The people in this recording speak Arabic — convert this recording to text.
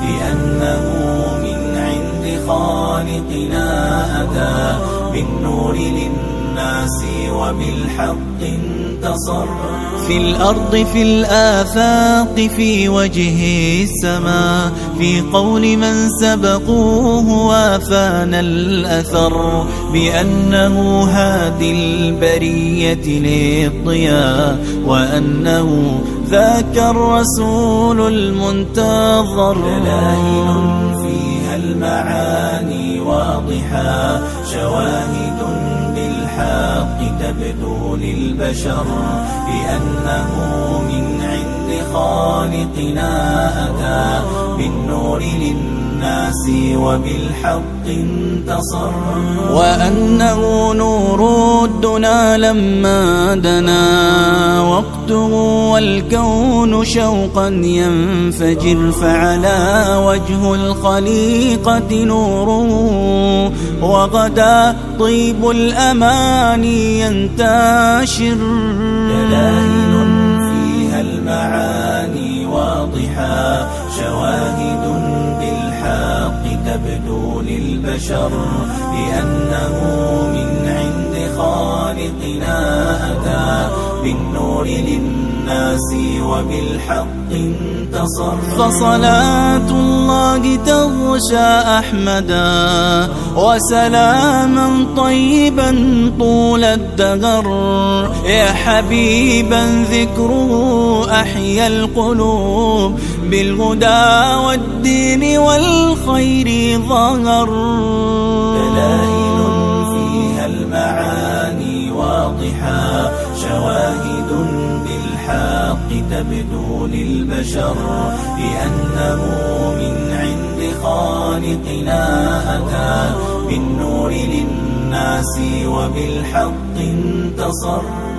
بأنه من عند خالقنا أتى بالنور للناس وبالحق انتصر. في الأرض في الآفاق في وجه السماء في قول من سبقوه وافانا الأثر بأنه هادي البرية للضياء وأنه ذاك الرسول المنتظر. دلائل فيها المعاني واضحة شواهد بالحق تبدو للبشر بأنه من عند خالقنا أتى بالنور للناس وبالحق انتصر. وأنه نور الدنا لما دنا وقته والكون شوقا ينفجر فعلى وجه الخليقة نوره وغدا طيب الأماني ينتشر. دلائل فيها المعاني واضحة شواهد بالحق تبدو للبشر بأنه من عند خالقنا أتى بالنور للناس وبالحق انتصر. فصلاة الله تغشى أحمدا وسلاما طيبا طول الدهر يا حبيبا ذكره أحيا القلوب بالهدى والدين والخير ظهر. دلائل فيها المعاني واضحة شواهد بالحق تبدو للبشر بأنه من عند خالقنا أتى بالنور للناس وبالحق انتصر.